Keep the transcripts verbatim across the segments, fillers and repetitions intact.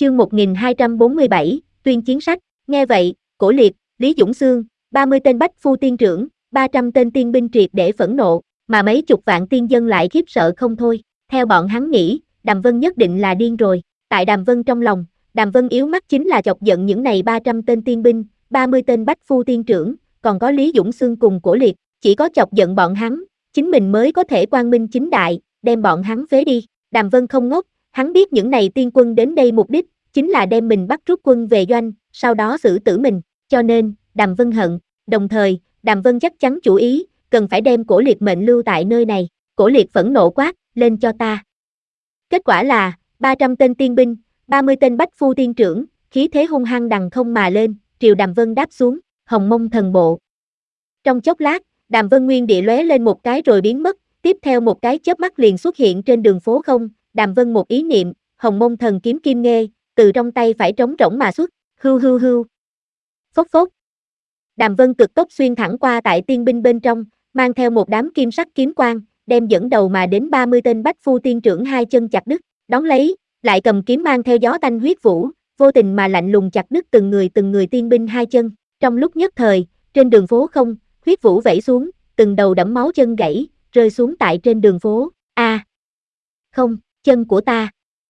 Chương một nghìn hai trăm bốn mươi bảy, tuyên chiến sách. Nghe vậy, Cổ Liệt, Lý Dũng Xương, ba mươi tên bách phu tiên trưởng, ba trăm tên tiên binh triệt để phẫn nộ, mà mấy chục vạn tiên dân lại khiếp sợ không thôi. Theo bọn hắn nghĩ, Đàm Vân nhất định là điên rồi. Tại Đàm Vân trong lòng, Đàm Vân yếu mắt chính là chọc giận những này ba trăm tên tiên binh, ba mươi tên bách phu tiên trưởng, còn có Lý Dũng Xương cùng Cổ Liệt, chỉ có chọc giận bọn hắn, chính mình mới có thể quang minh chính đại, đem bọn hắn phế đi. Đàm Vân không ngốc, hắn biết những này tiên quân đến đây mục đích, chính là đem mình bắt rút quân về doanh, sau đó xử tử mình, cho nên, Đàm Vân hận, đồng thời, Đàm Vân chắc chắn chủ ý, cần phải đem Cổ Liệt mệnh lưu tại nơi này. Cổ Liệt phẫn nộ quát, lên cho ta. Kết quả là, ba trăm tên tiên binh, ba mươi tên bách phu tiên trưởng, khí thế hung hăng đằng không mà lên, triều Đàm Vân đáp xuống, Hồng Mông Thần Bộ. Trong chốc lát, Đàm Vân nguyên địa lóe lên một cái rồi biến mất, tiếp theo một cái chớp mắt liền xuất hiện trên đường phố không, Đàm Vân một ý niệm, Hồng Mông Thần kiếm kim nghê, từ trong tay phải trống rỗng mà xuất, hưu hưu hưu. Phốc phốc. Đàm Vân cực tốc xuyên thẳng qua tại tiên binh bên trong, mang theo một đám kim sắc kiếm quang, đem dẫn đầu mà đến ba mươi tên bách phu tiên trưởng hai chân chặt đứt, đón lấy, lại cầm kiếm mang theo gió tanh huyết vũ, vô tình mà lạnh lùng chặt đứt từng người từng người tiên binh hai chân. Trong lúc nhất thời, trên đường phố không, huyết vũ vẩy xuống, từng đầu đẫm máu chân gãy, rơi xuống tại trên đường phố. A, à. Không, chân của ta.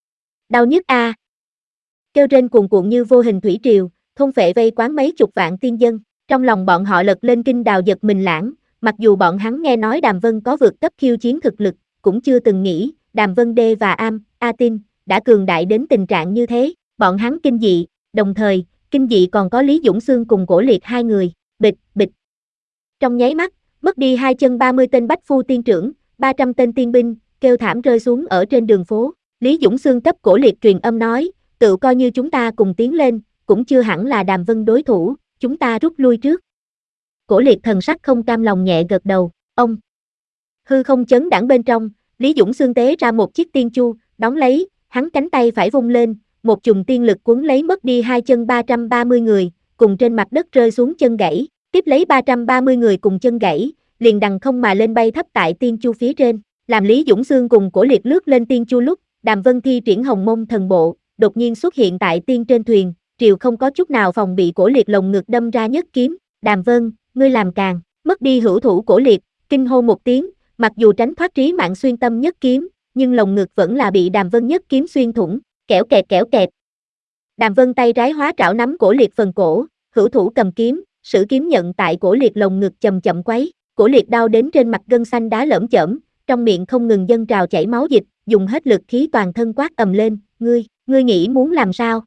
Đau nhức a. À. Kêu trên cuồn cuộn như vô hình thủy triều, thôn phệ vây quán mấy chục vạn tiên dân. Trong lòng bọn họ lật lên kinh đào giật mình lãng, mặc dù bọn hắn nghe nói Đàm Vân có vượt cấp khiêu chiến thực lực, cũng chưa từng nghĩ, Đàm Vân Đê và Am, A Tin, đã cường đại đến tình trạng như thế, bọn hắn kinh dị, đồng thời, kinh dị còn có Lý Dũng Xương cùng Cổ Liệt hai người, bịch, bịch. Trong nháy mắt, mất đi hai chân ba mươi tên bách phu tiên trưởng, ba trăm tên tiên binh, kêu thảm rơi xuống ở trên đường phố. Lý Dũng Xương cấp Cổ Liệt truyền âm nói, tự coi như chúng ta cùng tiến lên, cũng chưa hẳn là Đàm Vân đối thủ, chúng ta rút lui trước. Cổ Liệt thần sắc không cam lòng nhẹ gật đầu, ông. Hư không chấn đãng bên trong, Lý Dũng Xương tế ra một chiếc tiên chu, đón lấy, hắn cánh tay phải vung lên, một chùm tiên lực cuốn lấy mất đi hai chân ba trăm ba mươi người, cùng trên mặt đất rơi xuống chân gãy, tiếp lấy ba trăm ba mươi người cùng chân gãy, liền đằng không mà lên bay thấp tại tiên chu phía trên, làm Lý Dũng Xương cùng Cổ Liệt lướt lên tiên chu lúc, Đàm Vân thi triển Hồng Mông Thần Bộ, đột nhiên xuất hiện tại tiên trên thuyền, triều không có chút nào phòng bị Cổ Liệt lồng ngực đâm ra nhất kiếm, Đàm Vân, ngươi làm càng, mất đi hữu thủ Cổ Liệt, kinh hô một tiếng, mặc dù tránh thoát trí mạng xuyên tâm nhất kiếm, nhưng lồng ngực vẫn là bị Đàm Vân nhất kiếm xuyên thủng, kẽo kẹt kẽo kẹt. Đàm Vân tay trái hóa trảo nắm Cổ Liệt phần cổ, hữu thủ cầm kiếm, sử kiếm nhận tại Cổ Liệt lồng ngực chậm chậm quấy, Cổ Liệt đau đến trên mặt gân xanh đá lởm chởm, trong miệng không ngừng dâng trào chảy máu dịch, dùng hết lực khí toàn thân quát ầm lên, ngươi, ngươi nghĩ muốn làm sao?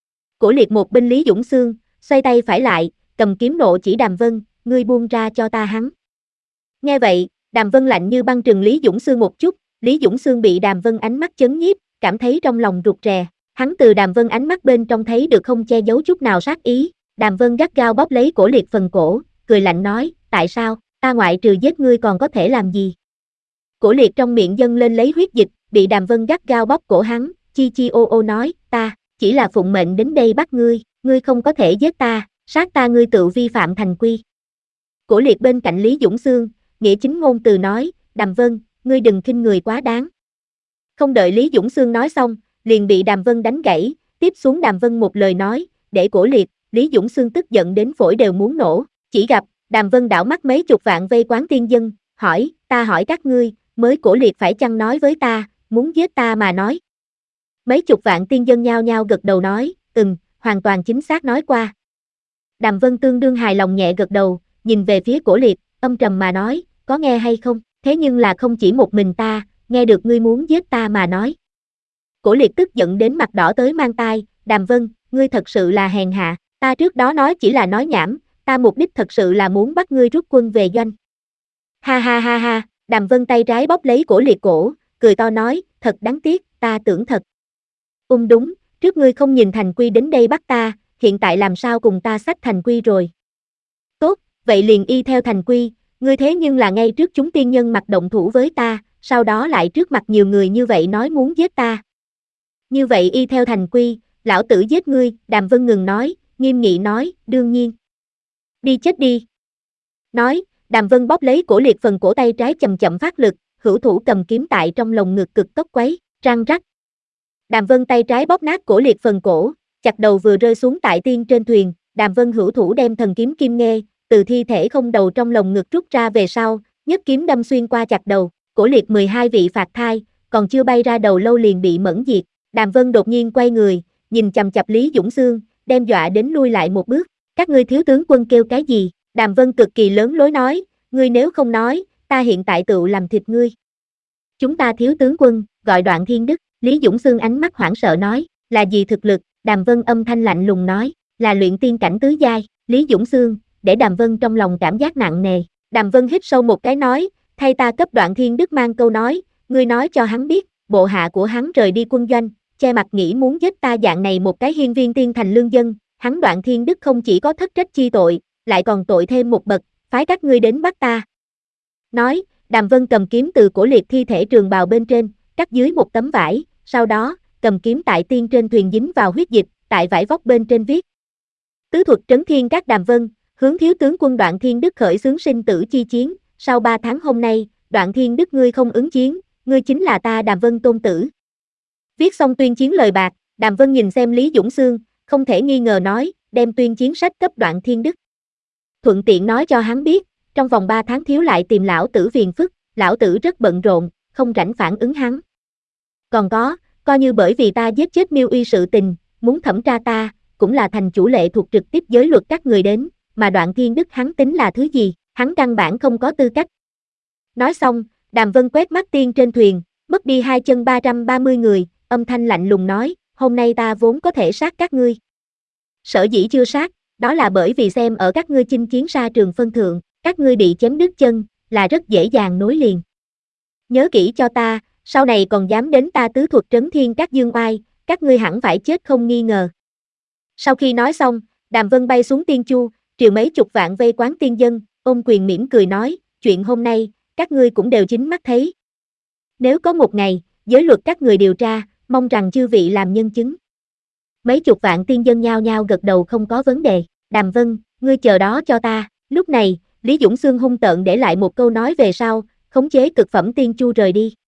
Cổ Liệt một binh Lý Dũng Xương, xoay tay phải lại, cầm kiếm nộ chỉ Đàm Vân, ngươi buông ra cho ta hắn. Nghe vậy, Đàm Vân lạnh như băng trừng Lý Dũng Xương một chút, Lý Dũng Xương bị Đàm Vân ánh mắt chấn nhiếp, cảm thấy trong lòng rụt rè, hắn từ Đàm Vân ánh mắt bên trong thấy được không che giấu chút nào sát ý, Đàm Vân gắt gao bóp lấy Cổ Liệt phần cổ, cười lạnh nói, tại sao, ta ngoại trừ giết ngươi còn có thể làm gì? Cổ Liệt trong miệng dâng lên lấy huyết dịch, bị Đàm Vân gắt gao bóp cổ hắn, chi chi ô ô nói, ta, chỉ là phụng mệnh đến đây bắt ngươi, ngươi không có thể giết ta, sát ta ngươi tự vi phạm thành quy. Cổ Liệt bên cạnh Lý Dũng Xương, nghĩa chính ngôn từ nói, Đàm Vân, ngươi đừng khinh người quá đáng. Không đợi Lý Dũng Xương nói xong, liền bị Đàm Vân đánh gãy, tiếp xuống Đàm Vân một lời nói, để Cổ Liệt, Lý Dũng Xương tức giận đến phổi đều muốn nổ, chỉ gặp, Đàm Vân đảo mắt mấy chục vạn vây quán tiên dân, hỏi, ta hỏi các ngươi, mới Cổ Liệt phải chăng nói với ta, muốn giết ta mà nói. Mấy chục vạn tiên dân nhao nhao gật đầu nói, ừm, hoàn toàn chính xác nói qua. Đàm Vân tương đương hài lòng nhẹ gật đầu, nhìn về phía Cổ Liệt, âm trầm mà nói, có nghe hay không, thế nhưng là không chỉ một mình ta, nghe được ngươi muốn giết ta mà nói. Cổ Liệt tức giận đến mặt đỏ tới mang tai, Đàm Vân, ngươi thật sự là hèn hạ, ta trước đó nói chỉ là nói nhảm, ta mục đích thật sự là muốn bắt ngươi rút quân về doanh. Ha ha ha ha, Đàm Vân tay trái bóp lấy Cổ Liệt cổ, cười to nói, thật đáng tiếc, ta tưởng thật. Ung đúng, trước ngươi không nhìn thành quy đến đây bắt ta, hiện tại làm sao cùng ta xách thành quy rồi. Tốt, vậy liền y theo thành quy, ngươi thế nhưng là ngay trước chúng tiên nhân mặt động thủ với ta, sau đó lại trước mặt nhiều người như vậy nói muốn giết ta. Như vậy y theo thành quy, lão tử giết ngươi, Đàm Vân ngừng nói, nghiêm nghị nói, đương nhiên. Đi chết đi. Nói, Đàm Vân bóp lấy Cổ Liệt phần cổ tay trái chậm chậm phát lực, hữu thủ cầm kiếm tại trong lồng ngực cực tốc quấy, răng rắc. Đàm Vân tay trái bóp nát Cổ Liệt phần cổ, chặt đầu vừa rơi xuống tại tiên trên thuyền, Đàm Vân hữu thủ đem thần kiếm kim nghê, từ thi thể không đầu trong lồng ngực rút ra về sau, nhất kiếm đâm xuyên qua chặt đầu, Cổ Liệt mười hai vị phạt thai, còn chưa bay ra đầu lâu liền bị mẫn diệt. Đàm Vân đột nhiên quay người, nhìn chằm chằm Lý Dũng Xương, đem dọa đến lui lại một bước. Các ngươi thiếu tướng quân kêu cái gì? Đàm Vân cực kỳ lớn lối nói, ngươi nếu không nói, ta hiện tại tựu làm thịt ngươi. Chúng ta thiếu tướng quân, gọi Đoạn Thiên Đức. Lý Dũng Xương ánh mắt hoảng sợ nói, là gì thực lực? Đàm Vân âm thanh lạnh lùng nói, là luyện tiên cảnh tứ giai. Lý Dũng Xương, để Đàm Vân trong lòng cảm giác nặng nề. Đàm Vân hít sâu một cái nói, thay ta cấp Đoạn Thiên Đức mang câu nói, ngươi nói cho hắn biết, bộ hạ của hắn rời đi quân doanh, che mặt nghĩ muốn giết ta dạng này một cái hiên viên tiên thành lương dân, hắn Đoạn Thiên Đức không chỉ có thất trách chi tội, lại còn tội thêm một bậc, phái các ngươi đến bắt ta. Nói, Đàm Vân cầm kiếm từ Cổ Liệt thi thể trường bào bên trên, cắt dưới một tấm vải, sau đó, cầm kiếm tại tiên trên thuyền dính vào huyết dịch, tại vải vóc bên trên viết. Tứ thuật trấn thiên các Đàm Vân, hướng thiếu tướng quân Đoạn Thiên Đức khởi xướng sinh tử chi chiến, sau ba tháng hôm nay, Đoạn Thiên Đức ngươi không ứng chiến, ngươi chính là ta Đàm Vân tôn tử. Viết xong tuyên chiến lời bạc, Đàm Vân nhìn xem Lý Dũng Xương, không thể nghi ngờ nói, đem tuyên chiến sách cấp Đoạn Thiên Đức. Thuận tiện nói cho hắn biết, trong vòng ba tháng thiếu lại tìm lão tử phiền phức, lão tử rất bận rộn, không rảnh phản ứng hắn. Còn có, coi như bởi vì ta giết chết Miêu Uy sự tình, muốn thẩm tra ta, cũng là thành chủ lệ thuộc trực tiếp giới luật các người đến, mà Đoạn Thiên Đức hắn tính là thứ gì, hắn căn bản không có tư cách. Nói xong, Đàm Vân quét mắt tiên trên thuyền, mất đi hai chân ba trăm ba mươi người, âm thanh lạnh lùng nói, hôm nay ta vốn có thể sát các ngươi. Sở dĩ chưa sát, đó là bởi vì xem ở các ngươi chinh chiến xa trường phân thượng, các ngươi bị chém đứt chân, là rất dễ dàng nối liền. Nhớ kỹ cho ta, sau này còn dám đến ta tứ thuật trấn thiên các dương oai, các ngươi hẳn phải chết không nghi ngờ. Sau khi nói xong, Đàm Vân bay xuống tiên chu, triệu mấy chục vạn vây quán tiên dân, ôm quyền mỉm cười nói, chuyện hôm nay, các ngươi cũng đều chính mắt thấy. Nếu có một ngày, giới luật các người điều tra, mong rằng chư vị làm nhân chứng. Mấy chục vạn tiên dân nhao nhao gật đầu không có vấn đề, Đàm Vân, ngươi chờ đó cho ta. Lúc này, Lý Dũng Xương hung tợn để lại một câu nói về sau, khống chế cực phẩm tiên chu rời đi.